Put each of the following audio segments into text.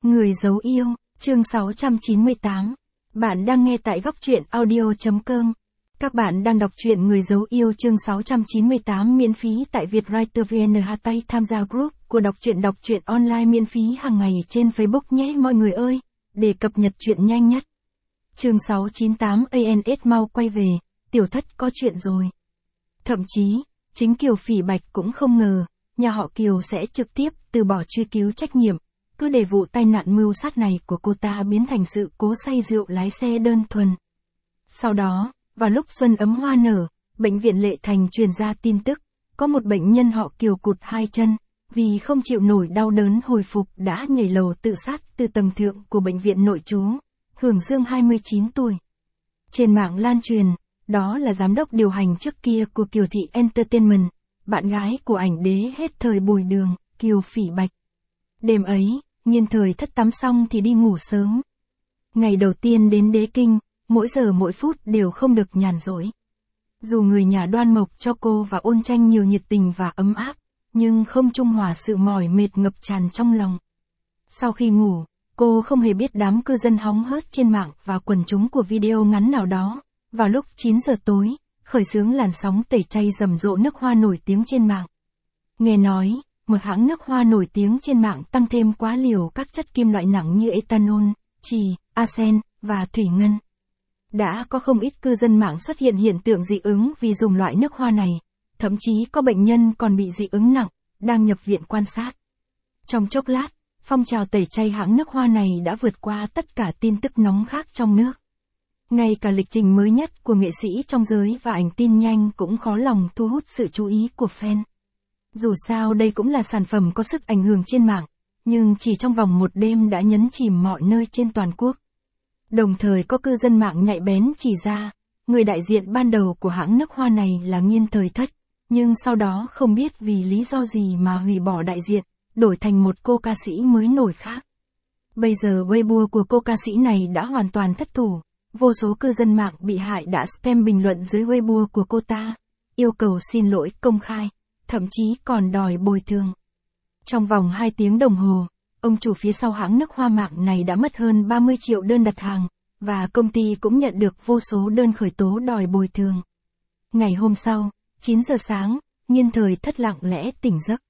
Người giấu yêu, chương 698. Bạn đang nghe tại góc truyện audio.com. Các bạn đang đọc truyện Người giấu yêu chương 698 miễn phí tại Vietwriter VN. Tay tham gia group của đọc truyện online miễn phí hàng ngày trên Facebook nhé mọi người ơi, để cập nhật truyện nhanh nhất. Chương 698 ANS mau quay về, tiểu thất có chuyện rồi. Thậm chí, chính Kiều Phỉ Bạch cũng không ngờ, nhà họ Kiều sẽ trực tiếp từ bỏ truy cứu trách nhiệm, cứ để vụ tai nạn mưu sát này của cô ta biến thành sự cố say rượu lái xe đơn thuần. Sau đó, vào lúc xuân ấm hoa nở, bệnh viện Lệ Thành truyền ra tin tức, có một bệnh nhân họ Kiều cụt hai chân, vì không chịu nổi đau đớn hồi phục đã nhảy lầu tự sát từ tầng thượng của bệnh viện nội trú, Hưởng Dương 29 tuổi. Trên mạng lan truyền, đó là giám đốc điều hành trước kia của Kiều Thị Entertainment, bạn gái của ảnh đế hết thời Bùi Đường, Kiều Phỉ Bạch. Đêm ấy, Nhiên Thời Thất tắm xong thì đi ngủ sớm. Ngày đầu tiên đến Đế Kinh, mỗi giờ mỗi phút đều không được nhàn rỗi. Dù người nhà Đoan Mộc cho cô và Ôn Tranh nhiều nhiệt tình và ấm áp, nhưng không trung hòa sự mỏi mệt ngập tràn trong lòng. Sau khi ngủ, cô không hề biết đám cư dân hóng hớt trên mạng và quần chúng của video ngắn nào đó. Vào lúc 9 giờ tối, khởi xướng làn sóng tẩy chay rầm rộ nước hoa nổi tiếng trên mạng. Nghe nói, một hãng nước hoa nổi tiếng trên mạng tăng thêm quá liều các chất kim loại nặng như ethanol, chì, arsen và thủy ngân. Đã có không ít cư dân mạng xuất hiện hiện tượng dị ứng vì dùng loại nước hoa này, thậm chí có bệnh nhân còn bị dị ứng nặng, đang nhập viện quan sát. Trong chốc lát, phong trào tẩy chay hãng nước hoa này đã vượt qua tất cả tin tức nóng khác trong nước. Ngay cả lịch trình mới nhất của nghệ sĩ trong giới và ảnh tin nhanh cũng khó lòng thu hút sự chú ý của fan. Dù sao đây cũng là sản phẩm có sức ảnh hưởng trên mạng, nhưng chỉ trong vòng một đêm đã nhấn chìm mọi nơi trên toàn quốc. Đồng thời có cư dân mạng nhạy bén chỉ ra, người đại diện ban đầu của hãng nước hoa này là Nhiên Thời Thất, nhưng sau đó không biết vì lý do gì mà hủy bỏ đại diện, đổi thành một cô ca sĩ mới nổi khác. Bây giờ Weibo của cô ca sĩ này đã hoàn toàn thất thủ. Vô số cư dân mạng bị hại đã spam bình luận dưới Weibo của cô ta, yêu cầu xin lỗi công khai, thậm chí còn đòi bồi thường. Trong vòng 2 tiếng đồng hồ, ông chủ phía sau hãng nước hoa mạng này đã mất hơn 30 triệu đơn đặt hàng, và công ty cũng nhận được vô số đơn khởi tố đòi bồi thường. Ngày hôm sau, 9 giờ sáng, Nhiên Thời Thất lặng lẽ tỉnh giấc.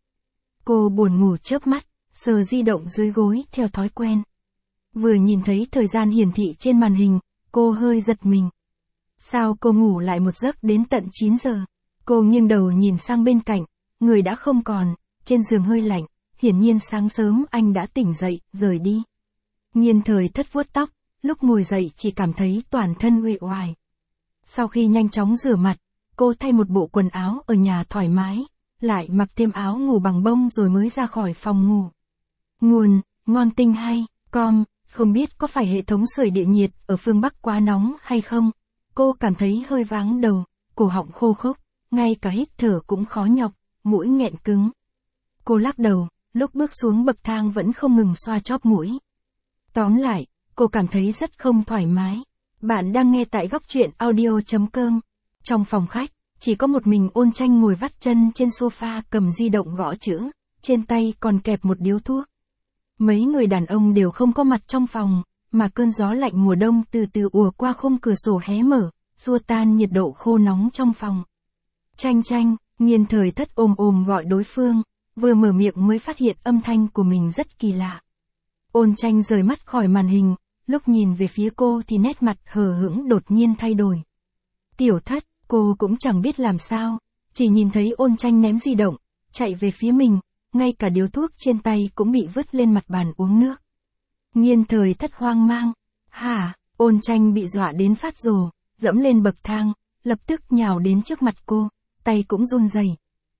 Cô buồn ngủ chớp mắt, sờ di động dưới gối theo thói quen. Vừa nhìn thấy thời gian hiển thị trên màn hình, cô hơi giật mình. Sao cô ngủ lại một giấc đến tận 9 giờ? Cô nghiêng đầu nhìn sang bên cạnh, người đã không còn, trên giường hơi lạnh, hiển nhiên sáng sớm anh đã tỉnh dậy, rời đi. Nhiên Thời Thất vuốt tóc, lúc ngồi dậy chỉ cảm thấy toàn thân uể oải. Sau khi nhanh chóng rửa mặt, cô thay một bộ quần áo ở nhà thoải mái, lại mặc thêm áo ngủ bằng bông rồi mới ra khỏi phòng ngủ. Nguồn, Ngon Tinh hay, com. Không biết có phải hệ thống sưởi địa nhiệt ở phương Bắc quá nóng hay không? Cô cảm thấy hơi váng đầu, cổ họng khô khốc, ngay cả hít thở cũng khó nhọc, mũi nghẹn cứng. Cô lắc đầu, lúc bước xuống bậc thang vẫn không ngừng xoa chóp mũi. Tóm lại, cô cảm thấy rất không thoải mái. Bạn đang nghe tại góc truyện audio.com. Trong phòng khách, chỉ có một mình Ôn Tranh ngồi vắt chân trên sofa cầm di động gõ chữ, trên tay còn kẹp một điếu thuốc. Mấy người đàn ông đều không có mặt trong phòng, mà cơn gió lạnh mùa đông từ từ ùa qua khung cửa sổ hé mở, xua tan nhiệt độ khô nóng trong phòng. Tranh Tranh, Nhiên Thời Thất ôm gọi đối phương, vừa mở miệng mới phát hiện âm thanh của mình rất kỳ lạ. Ôn Tranh rời mắt khỏi màn hình, lúc nhìn về phía cô thì nét mặt hờ hững đột nhiên thay đổi. Tiểu Thất, cô cũng chẳng biết làm sao, chỉ nhìn thấy Ôn Tranh ném di động, chạy về phía mình. Ngay cả điếu thuốc trên tay cũng bị vứt lên mặt bàn uống nước. Nhiên Thời Thất hoang mang. Hả? Ôn Tranh bị dọa đến phát rồ, dẫm lên bậc thang, lập tức nhào đến trước mặt cô, tay cũng run rẩy.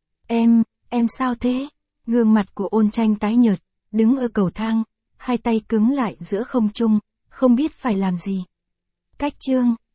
Em sao thế? Gương mặt của Ôn Tranh tái nhợt, đứng ở cầu thang, hai tay cứng lại giữa không trung, không biết phải làm gì. Cách chương.